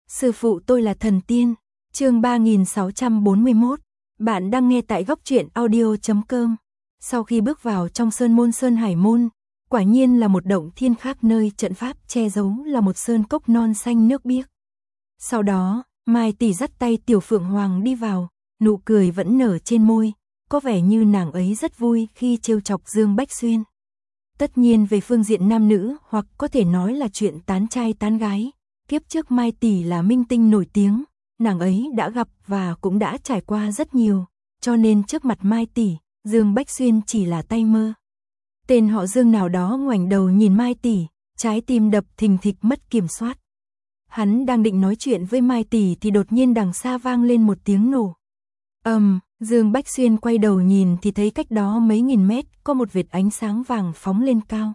Sư phụ tôi là thần tiên. Chương 3641. Bạn đang nghe tại góc truyện audio.com. Sau khi bước vào trong sơn môn Sơn Hải môn, quả nhiên là một động thiên khác nơi trận pháp che giấu là một sơn cốc non xanh nước biếc. Sau đó, Mai Tỷ dắt tay Tiểu Phượng Hoàng đi vào, nụ cười vẫn nở trên môi, có vẻ như nàng ấy rất vui khi trêu chọc Dương Bách Xuyên. Tất nhiên về phương diện nam nữ hoặc có thể nói là chuyện tán trai tán gái, kiếp trước Mai Tỷ là minh tinh nổi tiếng, nàng ấy đã gặp và cũng đã trải qua rất nhiều, cho nên trước mặt Mai Tỷ, Dương Bách Xuyên chỉ là tay mơ. Tên họ Dương nào đó ngoảnh đầu nhìn Mai Tỷ, trái tim đập thình thịch mất kiểm soát. Hắn đang định nói chuyện với Mai Tỷ thì đột nhiên đằng xa vang lên một tiếng nổ. Dương Bách Xuyên quay đầu nhìn thì thấy cách đó mấy nghìn mét có một vệt ánh sáng vàng phóng lên cao.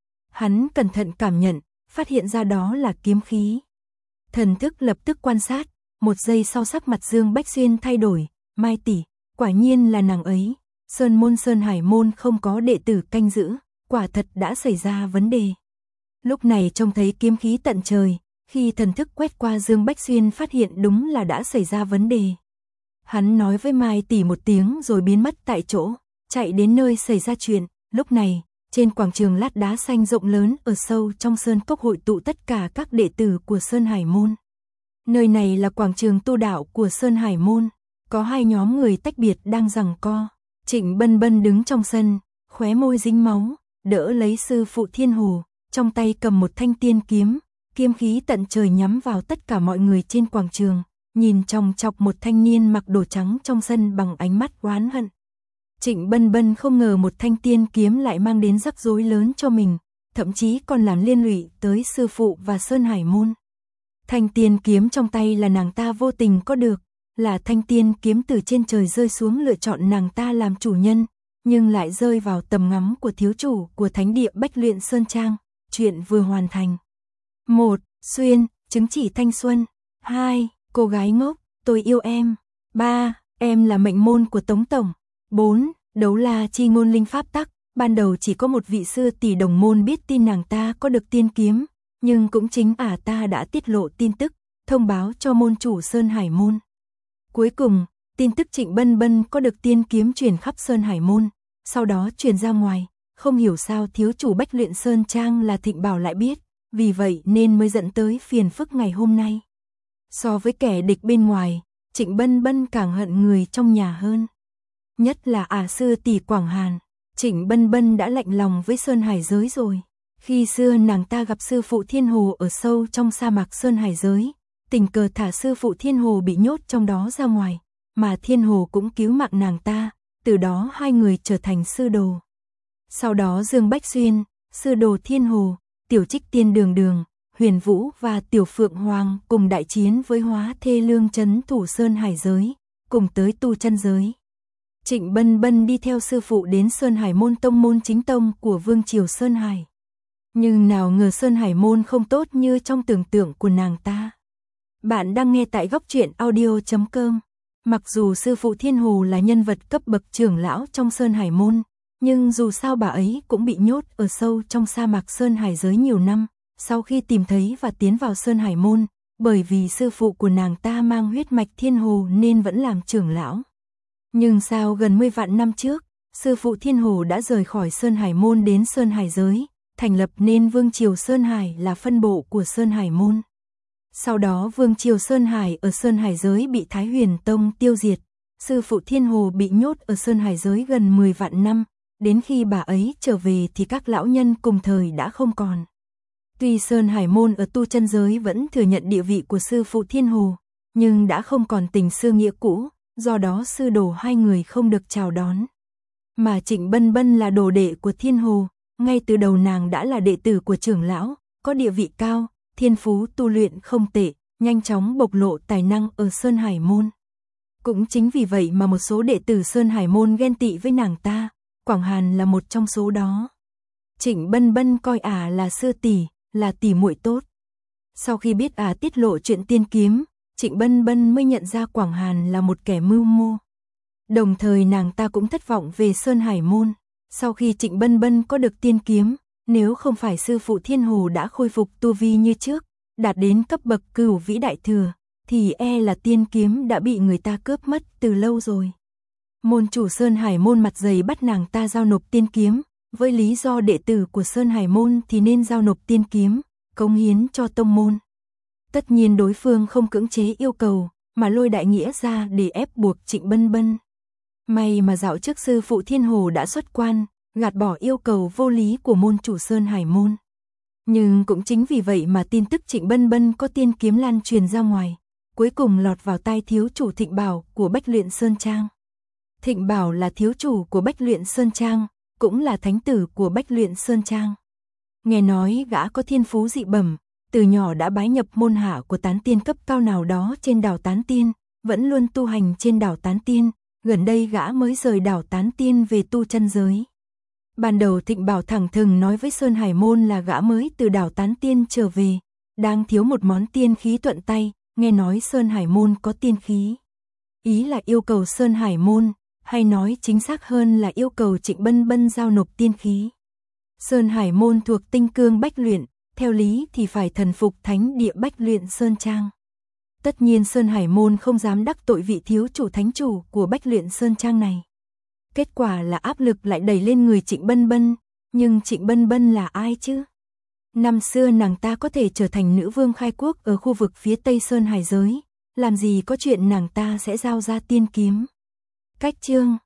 Hắn cẩn thận cảm nhận, phát hiện ra đó là kiếm khí. Thần thức lập tức quan sát, một giây sau sắc mặt Dương Bách Xuyên thay đổi, Mai Tỷ, quả nhiên là nàng ấy. Sơn môn Sơn Hải môn không có đệ tử canh giữ, quả thật đã xảy ra vấn đề. Lúc này trông thấy kiếm khí tận trời, khi thần thức quét qua Dương Bách Xuyên phát hiện đúng là đã xảy ra vấn đề. Hắn nói với Mai Tỷ một tiếng rồi biến mất tại chỗ, chạy đến nơi xảy ra chuyện. Lúc này, trên quảng trường lát đá xanh rộng lớn ở sâu trong sơn cốc hội tụ tất cả các đệ tử của Sơn Hải môn. Nơi này là quảng trường tu đạo của Sơn Hải môn, có hai nhóm người tách biệt đang giằng co. Trịnh Bân Bân đứng trong sân, khóe môi dính máu, đỡ lấy sư phụ Thiên Hồ, trong tay cầm một thanh tiên kiếm, kiếm khí tận trời nhắm vào tất cả mọi người trên quảng trường, nhìn chòng chọc một thanh niên mặc đồ trắng trong sân bằng ánh mắt oán hận. Trịnh Bân Bân không ngờ một thanh tiên kiếm lại mang đến rắc rối lớn cho mình, thậm chí còn làm liên lụy tới sư phụ và Sơn Hải môn. Thanh tiên kiếm trong tay là nàng ta vô tình có được, là thanh tiên kiếm từ trên trời rơi xuống lựa chọn nàng ta làm chủ nhân, nhưng lại rơi vào tầm ngắm của thiếu chủ của thánh địa Bách Luyện Sơn Trang. Chuyện vừa hoàn thành. 1. Xuyên, chứng chỉ thanh xuân. 2. Cô gái ngốc, tôi yêu em. 3. Em là mệnh môn của Tống Tổng. 4. Đấu la chi ngôn linh pháp tắc. Ban đầu chỉ có một vị sư tỷ đồng môn biết tin nàng ta có được tiên kiếm, nhưng cũng chính ta đã tiết lộ tin tức, thông báo cho môn chủ Sơn Hải môn. Cuối cùng, tin tức Trịnh Bân Bân có được tiên kiếm truyền khắp Sơn Hải môn, sau đó truyền ra ngoài, không hiểu sao thiếu chủ Bách Luyện Sơn Trang là Thịnh Bảo lại biết, vì vậy nên mới dẫn tới phiền phức ngày hôm nay. So với kẻ địch bên ngoài, Trịnh Bân Bân càng hận người trong nhà hơn. Nhất là sư tỷ Quảng Hàn, Trịnh Bân Bân đã lạnh lòng với Sơn Hải giới rồi. Khi xưa nàng ta gặp sư phụ Thiên Hồ ở sâu trong sa mạc Sơn Hải giới, tình cờ thả sư phụ Thiên Hồ bị nhốt trong đó ra ngoài, mà Thiên Hồ cũng cứu mạng nàng ta, từ đó hai người trở thành sư đồ. Sau đó Dương Bách Xuyên, sư đồ Thiên Hồ, Tiểu Trích Tiên Đường Đường, Huyền Vũ và Tiểu Phượng Hoàng cùng đại chiến với Hóa Thê Lương trấn thủ Sơn Hải giới, cùng tới tu chân giới. Trịnh Bân Bân đi theo sư phụ đến Sơn Hải môn tông môn chính tông của Vương triều Sơn Hải. Nhưng nào ngờ Sơn Hải môn không tốt như trong tưởng tượng của nàng ta. Bạn đang nghe tại góc truyện audio.com. Mặc dù sư phụ Thiên Hồ là nhân vật cấp bậc trưởng lão trong Sơn Hải môn, nhưng dù sao bà ấy cũng bị nhốt ở sâu trong sa mạc Sơn Hải giới nhiều năm, sau khi tìm thấy và tiến vào Sơn Hải môn, bởi vì sư phụ của nàng ta mang huyết mạch Thiên Hồ nên vẫn làm trưởng lão. Nhưng sao gần 10 vạn năm trước, sư phụ Thiên Hồ đã rời khỏi Sơn Hải môn đến Sơn Hải giới, thành lập nên Vương triều Sơn Hải là phân bộ của Sơn Hải môn. Sau đó Vương triều Sơn Hải ở Sơn Hải giới bị Thái Huyền Tông tiêu diệt, sư phụ Thiên Hồ bị nhốt ở Sơn Hải giới gần 10 vạn năm, đến khi bà ấy trở về thì các lão nhân cùng thời đã không còn. Tuy Sơn Hải môn ở tu chân giới vẫn thừa nhận địa vị của sư phụ Thiên Hồ, nhưng đã không còn tình xưa nghĩa cũ, do đó sư đồ hai người không được chào đón. Mà Trịnh Bân Bân là đồ đệ của Thiên Hồ, ngay từ đầu nàng đã là đệ tử của trưởng lão, có địa vị cao, thiên phú tu luyện không tệ, nhanh chóng bộc lộ tài năng ở Sơn Hải môn. Cũng chính vì vậy mà một số đệ tử Sơn Hải môn ghen tị với nàng ta, Quảng Hàn là một trong số đó. Trịnh Bân Bân coi là sư tỷ, là tỷ muội tốt. Sau khi biết tiết lộ chuyện tiên kiếm, Trịnh Bân Bân mới nhận ra Quảng Hàn là một kẻ mưu mô. Đồng thời nàng ta cũng thất vọng về Sơn Hải môn. Sau khi Trịnh Bân Bân có được tiên kiếm, nếu không phải sư phụ Thiên Hồ đã khôi phục tu vi như trước, đạt đến cấp bậc cửu vĩ đại thừa, thì là tiên kiếm đã bị người ta cướp mất từ lâu rồi. Môn chủ Sơn Hải môn mặt dày bắt nàng ta giao nộp tiên kiếm, với lý do đệ tử của Sơn Hải môn thì nên giao nộp tiên kiếm, cống hiến cho tông môn. Tất nhiên đối phương không cưỡng chế yêu cầu, mà lôi đại nghĩa ra để ép buộc Trịnh Bân Bân. May mà dạo trước sư phụ Thiên Hồ đã xuất quan, gạt bỏ yêu cầu vô lý của môn chủ Sơn Hải môn. Nhưng cũng chính vì vậy mà tin tức Trịnh Bân Bân có tiên kiếm lan truyền ra ngoài, cuối cùng lọt vào tai thiếu chủ Thịnh Bảo của Bách Luyện Sơn Trang. Thịnh Bảo là thiếu chủ của Bách Luyện Sơn Trang, cũng là thánh tử của Bách Luyện Sơn Trang. Nghe nói gã có thiên phú dị bẩm, từ nhỏ đã bái nhập môn hạ của tán tiên cấp cao nào đó trên đảo Tán Tiên, vẫn luôn tu hành trên đảo Tán Tiên, gần đây gã mới rời đảo Tán Tiên về tu chân giới. Ban đầu Thịnh Bảo thẳng thừng nói với Sơn Hải môn là gã mới từ đảo Tán Tiên trở về, đang thiếu một món tiên khí thuận tay, nghe nói Sơn Hải môn có tiên khí. Ý là yêu cầu Sơn Hải môn, hay nói chính xác hơn là yêu cầu Trịnh Bân Bân giao nộp tiên khí. Sơn Hải môn thuộc tinh cương Bách Luyện, theo lý thì phải thần phục thánh địa Bách Luyện Sơn Trang. Tất nhiên Sơn Hải môn không dám đắc tội vị thiếu chủ thánh chủ của Bách Luyện Sơn Trang này. Kết quả là áp lực lại đẩy lên người Trịnh Bân Bân, nhưng Trịnh Bân Bân là ai chứ? Năm xưa nàng ta có thể trở thành nữ vương khai quốc ở khu vực phía Tây Sơn Hải giới, làm gì có chuyện nàng ta sẽ giao ra tiên kiếm. Cách chương